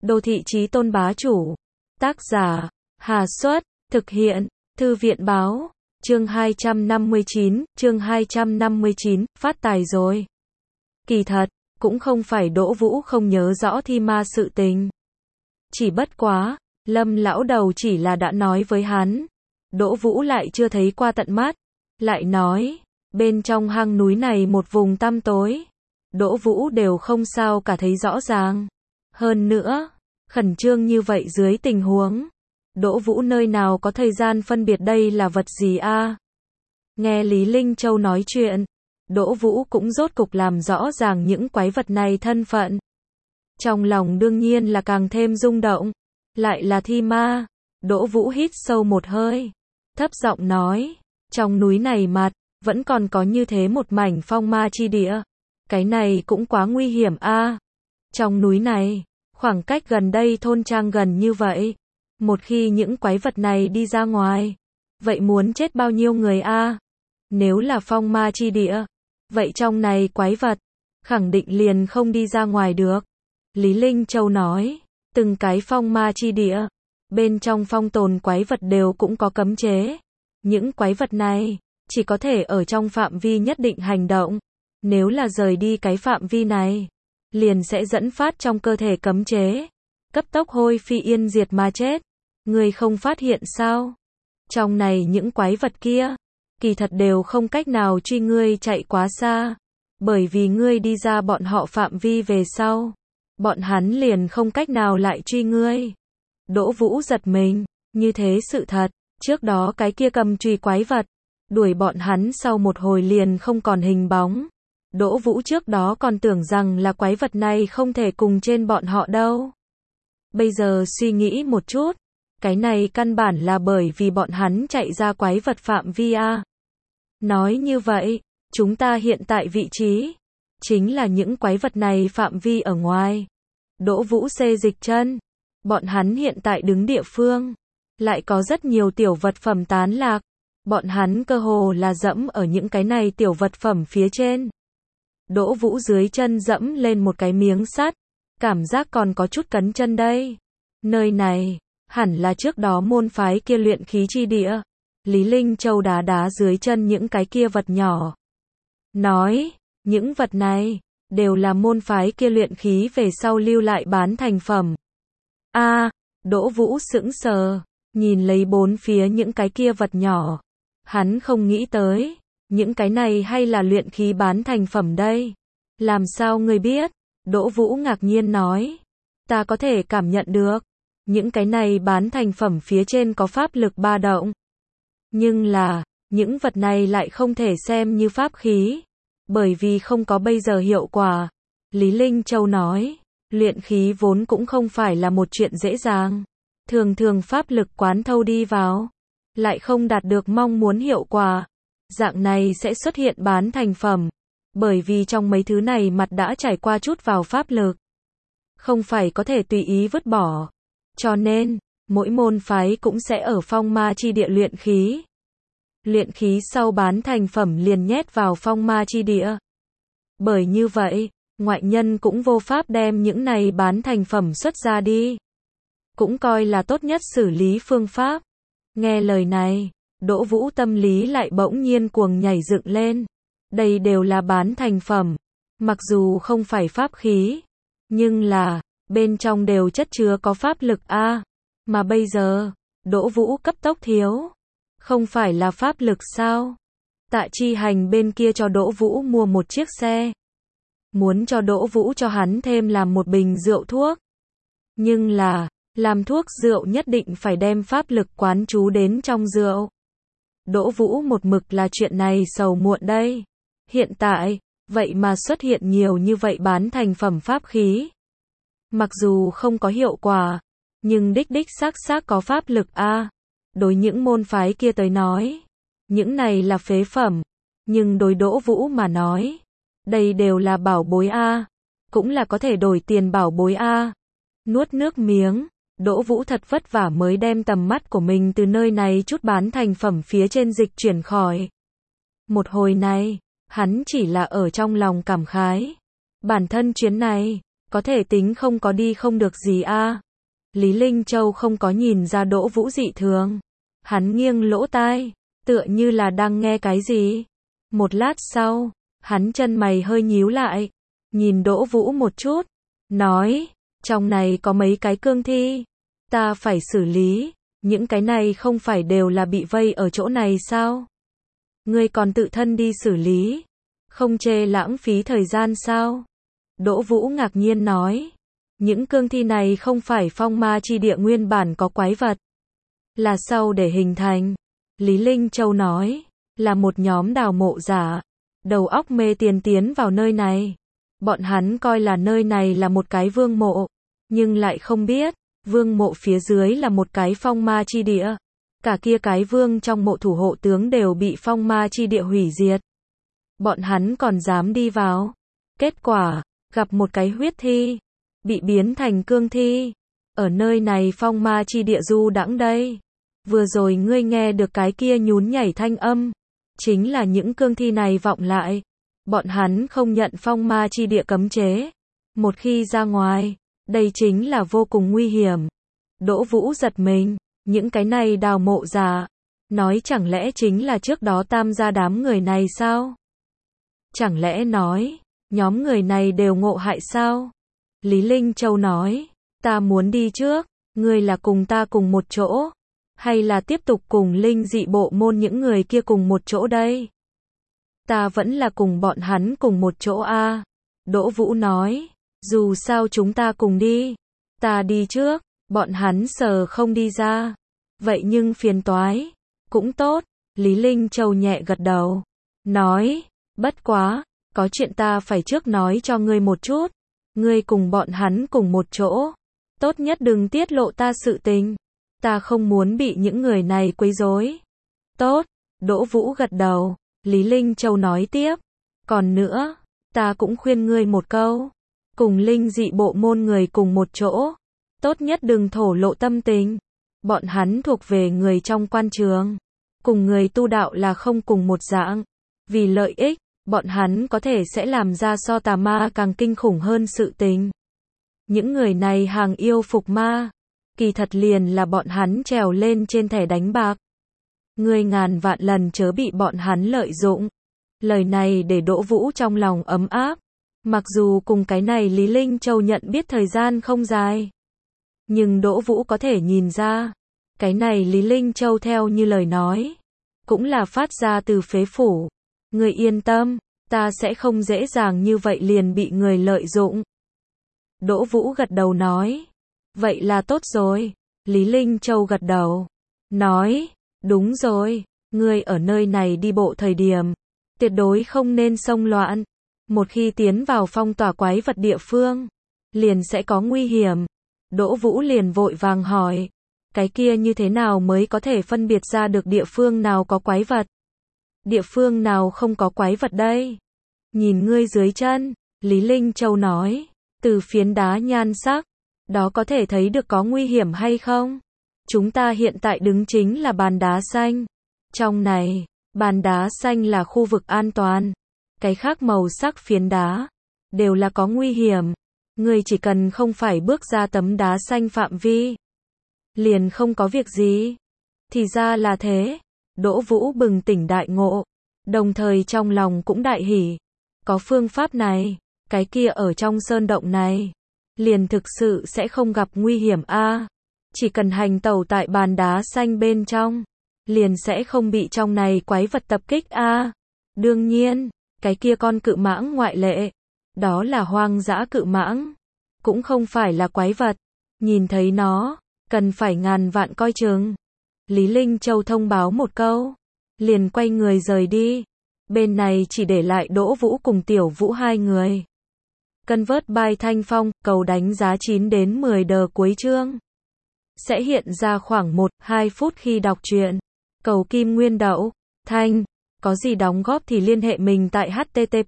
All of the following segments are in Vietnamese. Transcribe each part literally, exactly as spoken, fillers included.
Đô thị chí tôn bá chủ. Tác giả, Hà Xuất, thực hiện, Thư viện báo, chương hai trăm năm mươi chín, chương hai trăm năm mươi chín, phát tài rồi. Kỳ thật, cũng không phải Đỗ Vũ không nhớ rõ thi ma sự tình. Chỉ bất quá, Lâm lão đầu chỉ là đã nói với hắn. Đỗ Vũ lại chưa thấy qua tận mắt. Lại nói, bên trong hang núi này một vùng tăm tối. Đỗ Vũ đều không sao cả thấy rõ ràng. Hơn nữa, khẩn trương như vậy dưới tình huống. Đỗ Vũ nơi nào có thời gian phân biệt đây là vật gì a? À? Nghe Lý Linh Châu nói chuyện, Đỗ Vũ cũng rốt cục làm rõ ràng những quái vật này thân phận. Trong lòng đương nhiên là càng thêm rung động. Lại là thi ma. Đỗ Vũ hít sâu một hơi. Thấp giọng nói, trong núi này mặt, vẫn còn có như thế một mảnh phong ma chi địa. Cái này cũng quá nguy hiểm a. À? Trong núi này, khoảng cách gần đây thôn trang gần như vậy. Một khi những quái vật này đi ra ngoài, vậy muốn chết bao nhiêu người a? À? Nếu là phong ma chi địa, vậy trong này quái vật, khẳng định liền không đi ra ngoài được. Lý Linh Châu nói, từng cái phong ma chi địa, bên trong phong tồn quái vật đều cũng có cấm chế. Những quái vật này, chỉ có thể ở trong phạm vi nhất định hành động. Nếu là rời đi cái phạm vi này, liền sẽ dẫn phát trong cơ thể cấm chế. Cấp tốc hôi phi yên diệt mà chết. Ngươi không phát hiện sao? Trong này những quái vật kia, kỳ thật đều không cách nào truy ngươi chạy quá xa. Bởi vì ngươi đi ra bọn họ phạm vi về sau, bọn hắn liền không cách nào lại truy ngươi. Đỗ Vũ giật mình, như thế sự thật, trước đó cái kia cầm chùy quái vật, đuổi bọn hắn sau một hồi liền không còn hình bóng. Đỗ Vũ trước đó còn tưởng rằng là quái vật này không thể cùng trên bọn họ đâu. Bây giờ suy nghĩ một chút, cái này căn bản là bởi vì bọn hắn chạy ra quái vật phạm vi a. Nói như vậy, chúng ta hiện tại vị trí, chính là những quái vật này phạm vi ở ngoài. Đỗ Vũ xê dịch chân, bọn hắn hiện tại đứng địa phương, lại có rất nhiều tiểu vật phẩm tán lạc. Bọn hắn cơ hồ là dẫm ở những cái này tiểu vật phẩm phía trên. Đỗ Vũ dưới chân dẫm lên một cái miếng sắt, cảm giác còn có chút cấn chân đây. Nơi này, hẳn là trước đó môn phái kia luyện khí chi địa. Lý Linh Châu đá đá dưới chân những cái kia vật nhỏ. Nói, những vật này, đều là môn phái kia luyện khí về sau lưu lại bán thành phẩm. A, à, Đỗ Vũ sững sờ, nhìn lấy bốn phía những cái kia vật nhỏ. Hắn không nghĩ tới, những cái này hay là luyện khí bán thành phẩm đây. Làm sao ngươi biết? Đỗ Vũ ngạc nhiên nói. Ta có thể cảm nhận được. Những cái này bán thành phẩm phía trên có pháp lực ba động. Nhưng là, những vật này lại không thể xem như pháp khí. Bởi vì không có bây giờ hiệu quả. Lý Linh Châu nói, luyện khí vốn cũng không phải là một chuyện dễ dàng. Thường thường pháp lực quán thâu đi vào, lại không đạt được mong muốn hiệu quả. Dạng này sẽ xuất hiện bán thành phẩm. Bởi vì trong mấy thứ này mặt đã trải qua chút vào pháp lực. Không phải có thể tùy ý vứt bỏ. Cho nên, mỗi môn phái cũng sẽ ở phong ma chi địa luyện khí. Luyện khí sau bán thành phẩm liền nhét vào phong ma chi địa. Bởi như vậy, ngoại nhân cũng vô pháp đem những này bán thành phẩm xuất ra đi. Cũng coi là tốt nhất xử lý phương pháp. Nghe lời này, Đỗ Vũ tâm lý lại bỗng nhiên cuồng nhảy dựng lên. Đây đều là bán thành phẩm. Mặc dù không phải pháp khí, nhưng là, bên trong đều chất chứa có pháp lực a. À, mà bây giờ, Đỗ Vũ cấp tốc thiếu. Không phải là pháp lực sao? Tạ Chi Hành bên kia cho Đỗ Vũ mua một chiếc xe. Muốn cho Đỗ Vũ cho hắn thêm làm một bình rượu thuốc. Nhưng là, làm thuốc rượu nhất định phải đem pháp lực quán trú đến trong rượu. Đỗ Vũ một mực là chuyện này sầu muộn đây. Hiện tại, vậy mà xuất hiện nhiều như vậy bán thành phẩm pháp khí. Mặc dù không có hiệu quả, nhưng đích đích xác xác có pháp lực a. À, đối những môn phái kia tới nói, những này là phế phẩm. Nhưng đối Đỗ Vũ mà nói, đây đều là bảo bối a. À, cũng là có thể đổi tiền bảo bối a. À. Nuốt nước miếng. Đỗ Vũ thật vất vả mới đem tầm mắt của mình từ nơi này chút bán thành phẩm phía trên dịch chuyển khỏi. Một hồi này, hắn chỉ là ở trong lòng cảm khái. Bản thân chuyến này, có thể tính không có đi không được gì a. Lý Linh Châu không có nhìn ra Đỗ Vũ dị thường. Hắn nghiêng lỗ tai, tựa như là đang nghe cái gì. Một lát sau, hắn chân mày hơi nhíu lại, nhìn Đỗ Vũ một chút, nói, trong này có mấy cái cương thi, ta phải xử lý, những cái này không phải đều là bị vây ở chỗ này sao? Ngươi còn tự thân đi xử lý, không chê lãng phí thời gian sao? Đỗ Vũ ngạc nhiên nói, những cương thi này không phải phong ma chi địa nguyên bản có quái vật, là sau để hình thành. Lý Linh Châu nói, là một nhóm đào mộ giả, đầu óc mê tiền tiến vào nơi này. Bọn hắn coi là nơi này là một cái vương mộ, nhưng lại không biết, vương mộ phía dưới là một cái phong ma chi địa. Cả kia cái vương trong mộ thủ hộ tướng đều bị phong ma chi địa hủy diệt. Bọn hắn còn dám đi vào. Kết quả, gặp một cái huyết thi, bị biến thành cương thi. Ở nơi này phong ma chi địa du đãng đây. Vừa rồi ngươi nghe được cái kia nhún nhảy thanh âm, chính là những cương thi này vọng lại. Bọn hắn không nhận phong ma chi địa cấm chế. Một khi ra ngoài, đây chính là vô cùng nguy hiểm. Đỗ Vũ giật mình, những cái này đào mộ giả, nói chẳng lẽ chính là trước đó tam gia đám người này sao? Chẳng lẽ nói, nhóm người này đều ngộ hại sao? Lý Linh Châu nói, ta muốn đi trước, ngươi là cùng ta cùng một chỗ, hay là tiếp tục cùng linh dị bộ môn những người kia cùng một chỗ đây? Ta vẫn là cùng bọn hắn cùng một chỗ a. Đỗ Vũ nói, dù sao chúng ta cùng đi, ta đi trước, bọn hắn sờ không đi ra. Vậy nhưng phiền toái, cũng tốt. Lý Linh Châu nhẹ gật đầu, nói, bất quá, có chuyện ta phải trước nói cho ngươi một chút. Ngươi cùng bọn hắn cùng một chỗ, tốt nhất đừng tiết lộ ta sự tình. Ta không muốn bị những người này quấy rối. Tốt, Đỗ Vũ gật đầu. Lý Linh Châu nói tiếp, còn nữa, ta cũng khuyên ngươi một câu, cùng linh dị bộ môn người cùng một chỗ, tốt nhất đừng thổ lộ tâm tình. Bọn hắn thuộc về người trong quan trường, cùng người tu đạo là không cùng một dạng. Vì lợi ích, bọn hắn có thể sẽ làm ra so tà ma càng kinh khủng hơn sự tình. Những người này hàng yêu phục ma, kỳ thật liền là bọn hắn trèo lên trên thẻ đánh bạc. Ngươi ngàn vạn lần chớ bị bọn hắn lợi dụng. Lời này để Đỗ Vũ trong lòng ấm áp. Mặc dù cùng cái này Lý Linh Châu nhận biết thời gian không dài, nhưng Đỗ Vũ có thể nhìn ra, cái này Lý Linh Châu theo như lời nói, cũng là phát ra từ phế phủ. Ngươi yên tâm, ta sẽ không dễ dàng như vậy liền bị người lợi dụng. Đỗ Vũ gật đầu nói, vậy là tốt rồi. Lý Linh Châu gật đầu, nói, đúng rồi, ngươi ở nơi này đi bộ thời điểm, tuyệt đối không nên xông loạn. Một khi tiến vào phong tỏa quái vật địa phương, liền sẽ có nguy hiểm. Đỗ Vũ liền vội vàng hỏi, cái kia như thế nào mới có thể phân biệt ra được địa phương nào có quái vật? Địa phương nào không có quái vật đây? Nhìn ngươi dưới chân, Lý Linh Châu nói, từ phiến đá nhan sắc, đó có thể thấy được có nguy hiểm hay không? Chúng ta hiện tại đứng chính là bàn đá xanh. Trong này, bàn đá xanh là khu vực an toàn. Cái khác màu sắc phiến đá, đều là có nguy hiểm. Ngươi chỉ cần không phải bước ra tấm đá xanh phạm vi, liền không có việc gì. Thì ra là thế. Đỗ Vũ bừng tỉnh đại ngộ, đồng thời trong lòng cũng đại hỉ. Có phương pháp này, cái kia ở trong sơn động này, liền thực sự sẽ không gặp nguy hiểm a. Chỉ cần hành tẩu tại bàn đá xanh bên trong, liền sẽ không bị trong này quái vật tập kích a. Đương nhiên, cái kia con cự mãng ngoại lệ, đó là hoang dã cự mãng, cũng không phải là quái vật. Nhìn thấy nó, cần phải ngàn vạn coi chừng. Lý Linh Châu thông báo một câu, liền quay người rời đi. Bên này chỉ để lại Đỗ Vũ cùng Tiểu Vũ hai người. Convert by Thanh Phong, cầu đánh giá chín đến mười đờ cuối chương. Sẽ hiện ra khoảng một đến hai phút khi đọc truyện. Cầu kim nguyên đậu, Thanh, có gì đóng góp thì liên hệ mình tại http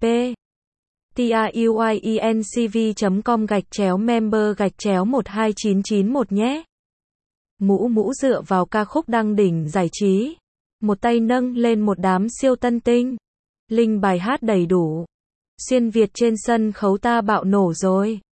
truyencv chấm com gạch chéo member gạch chéo một hai chín chín một nhé. Mũ mũ dựa vào ca khúc đăng đỉnh giải trí. Một tay nâng lên một đám siêu tân tinh. Linh bài hát đầy đủ. Xuyên Việt trên sân khấu ta bạo nổ rồi.